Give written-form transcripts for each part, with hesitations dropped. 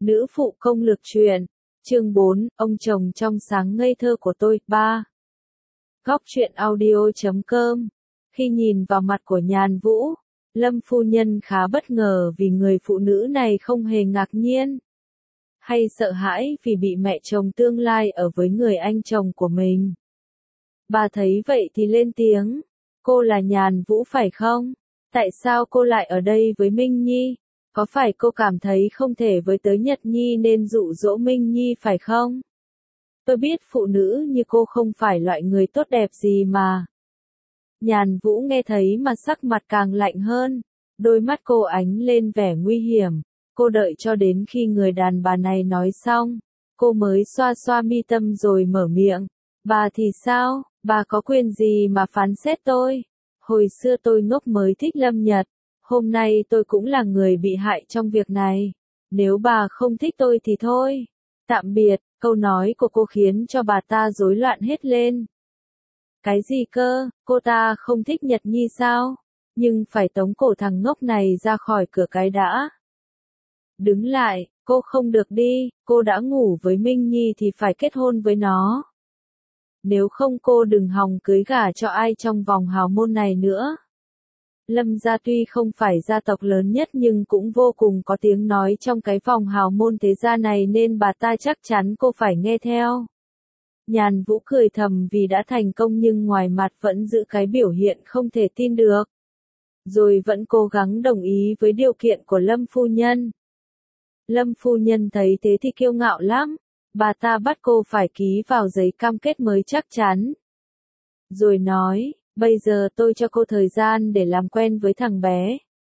Nữ phụ công lược truyện, chương 4, ông chồng trong sáng ngây thơ của tôi, 3. Góc truyện audio.com. Khi nhìn vào mặt của Nhàn Vũ, Lâm phu nhân khá bất ngờ vì người phụ nữ này không hề ngạc nhiên hay sợ hãi vì bị mẹ chồng tương lai ở với người anh chồng của mình. Bà thấy vậy thì lên tiếng, cô là Nhàn Vũ phải không? Tại sao cô lại ở đây với Minh Nhi? Có phải cô cảm thấy không thể với tới Nhật Nhi nên dụ dỗ Minh Nhi phải không? Tôi biết phụ nữ như cô không phải loại người tốt đẹp gì mà. Nhàn Vũ nghe thấy mà sắc mặt càng lạnh hơn, đôi mắt cô ánh lên vẻ nguy hiểm. Cô đợi cho đến khi người đàn bà này nói xong, cô mới xoa xoa mi tâm rồi mở miệng. Bà thì sao? Bà có quyền gì mà phán xét tôi? Hồi xưa tôi ngốc mới thích Lâm Nhật. Hôm nay tôi cũng là người bị hại trong việc này. Nếu bà không thích tôi thì thôi. Tạm biệt, câu nói của cô khiến cho bà ta rối loạn hết lên. Cái gì cơ, cô ta không thích Nhật Nhi sao? Nhưng phải tống cổ thằng ngốc này ra khỏi cửa cái đã. Đứng lại, cô không được đi, cô đã ngủ với Minh Nhi thì phải kết hôn với nó. Nếu không cô đừng hòng cưới gả cho ai trong vòng hào môn này nữa. Lâm gia tuy không phải gia tộc lớn nhất nhưng cũng vô cùng có tiếng nói trong cái vòng hào môn thế gia này nên bà ta chắc chắn cô phải nghe theo. Nhàn Vũ cười thầm vì đã thành công nhưng ngoài mặt vẫn giữ cái biểu hiện không thể tin được. Rồi vẫn cố gắng đồng ý với điều kiện của Lâm phu nhân. Lâm phu nhân thấy thế thì kiêu ngạo lắm. Bà ta bắt cô phải ký vào giấy cam kết mới chắc chắn. Rồi nói, bây giờ tôi cho cô thời gian để làm quen với thằng bé.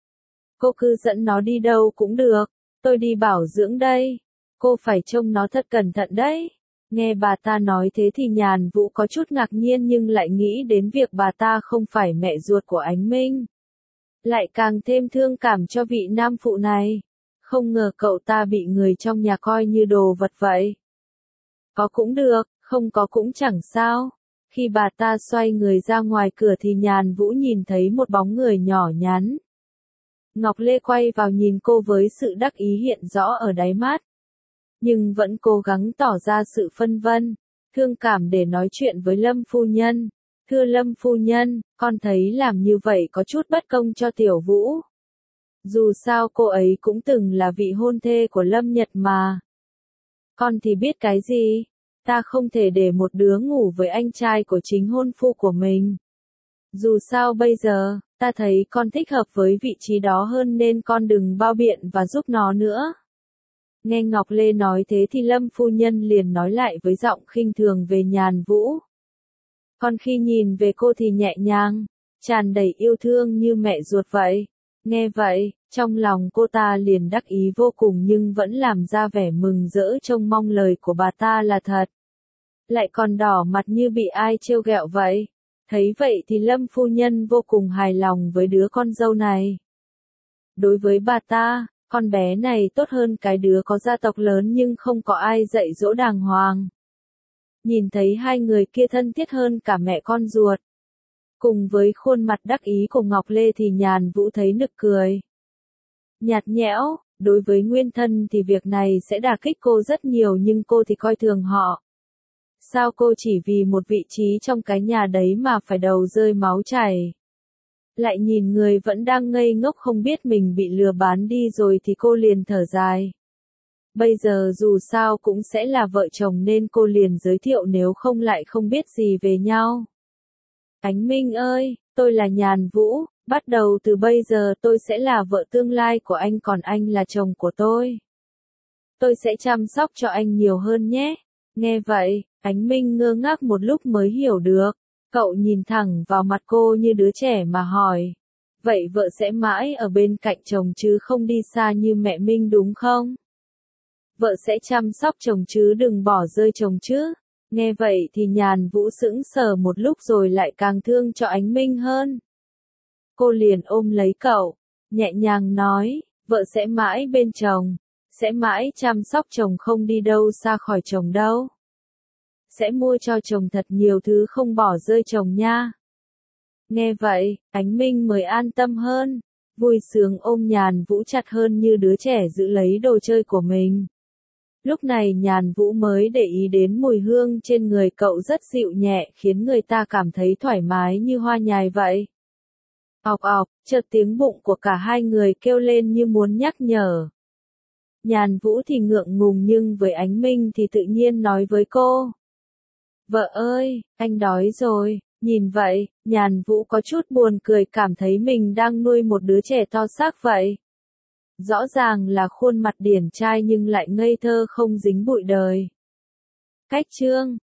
Cô cứ dẫn nó đi đâu cũng được, tôi đi bảo dưỡng đây. Cô phải trông nó thật cẩn thận đấy. Nghe bà ta nói thế thì Nhàn Vũ có chút ngạc nhiên nhưng lại nghĩ đến việc bà ta không phải mẹ ruột của Ánh Minh. Lại càng thêm thương cảm cho vị nam phụ này. Không ngờ cậu ta bị người trong nhà coi như đồ vật vậy. Có cũng được, không có cũng chẳng sao. Khi bà ta xoay người ra ngoài cửa thì Nhàn Vũ nhìn thấy một bóng người nhỏ nhắn. Ngọc Lê quay vào nhìn cô với sự đắc ý hiện rõ ở đáy mắt. Nhưng vẫn cố gắng tỏ ra sự phân vân, thương cảm để nói chuyện với Lâm phu nhân. Thưa Lâm phu nhân, con thấy làm như vậy có chút bất công cho Tiểu Vũ. Dù sao cô ấy cũng từng là vị hôn thê của Lâm Nhật mà. Con thì biết cái gì? Ta không thể để một đứa ngủ với anh trai của chính hôn phu của mình. Dù sao bây giờ, ta thấy con thích hợp với vị trí đó hơn nên con đừng bao biện và giúp nó nữa. Nghe Ngọc Lê nói thế thì Lâm phu nhân liền nói lại với giọng khinh thường về Nhàn Vũ. Còn khi nhìn về cô thì nhẹ nhàng, tràn đầy yêu thương như mẹ ruột vậy. Nghe vậy, trong lòng cô ta liền đắc ý vô cùng nhưng vẫn làm ra vẻ mừng rỡ trông mong lời của bà ta là thật. Lại còn đỏ mặt như bị ai trêu ghẹo vậy. Thấy vậy thì Lâm phu nhân vô cùng hài lòng với đứa con dâu này. Đối với bà ta, con bé này tốt hơn cái đứa có gia tộc lớn nhưng không có ai dạy dỗ đàng hoàng. Nhìn thấy hai người kia thân thiết hơn cả mẹ con ruột. Cùng với khuôn mặt đắc ý của Ngọc Lê thì Nhàn Vũ thấy nực cười. Nhạt nhẽo, đối với nguyên thân thì việc này sẽ đả kích cô rất nhiều nhưng cô thì coi thường họ. Sao cô chỉ vì một vị trí trong cái nhà đấy mà phải đầu rơi máu chảy? Lại nhìn người vẫn đang ngây ngốc không biết mình bị lừa bán đi rồi thì cô liền thở dài. Bây giờ dù sao cũng sẽ là vợ chồng nên cô liền giới thiệu nếu không lại không biết gì về nhau. Ánh Minh ơi, tôi là Nhàn Vũ, bắt đầu từ bây giờ tôi sẽ là vợ tương lai của anh còn anh là chồng của tôi. Tôi sẽ chăm sóc cho anh nhiều hơn nhé. Nghe vậy, Ánh Minh ngơ ngác một lúc mới hiểu được. Cậu nhìn thẳng vào mặt cô như đứa trẻ mà hỏi. Vậy vợ sẽ mãi ở bên cạnh chồng chứ không đi xa như mẹ Minh đúng không? Vợ sẽ chăm sóc chồng chứ đừng bỏ rơi chồng chứ. Nghe vậy thì Nhàn Vũ sững sờ một lúc rồi lại càng thương cho Ánh Minh hơn. Cô liền ôm lấy cậu, nhẹ nhàng nói, vợ sẽ mãi bên chồng, sẽ mãi chăm sóc chồng không đi đâu xa khỏi chồng đâu. Sẽ mua cho chồng thật nhiều thứ không bỏ rơi chồng nha. Nghe vậy, Ánh Minh mới an tâm hơn, vui sướng ôm Nhàn Vũ chặt hơn như đứa trẻ giữ lấy đồ chơi của mình. Lúc này Nhàn Vũ mới để ý đến mùi hương trên người cậu rất dịu nhẹ khiến người ta cảm thấy thoải mái như hoa nhài vậy. Ọc ọc, chợt tiếng bụng của cả hai người kêu lên như muốn nhắc nhở. Nhàn Vũ thì ngượng ngùng nhưng với Ánh Minh thì tự nhiên nói với cô. Vợ ơi, anh đói rồi. Nhìn vậy, Nhàn Vũ có chút buồn cười cảm thấy mình đang nuôi một đứa trẻ to xác vậy. Rõ ràng là khuôn mặt điển trai nhưng lại ngây thơ không dính bụi đời. Cách chương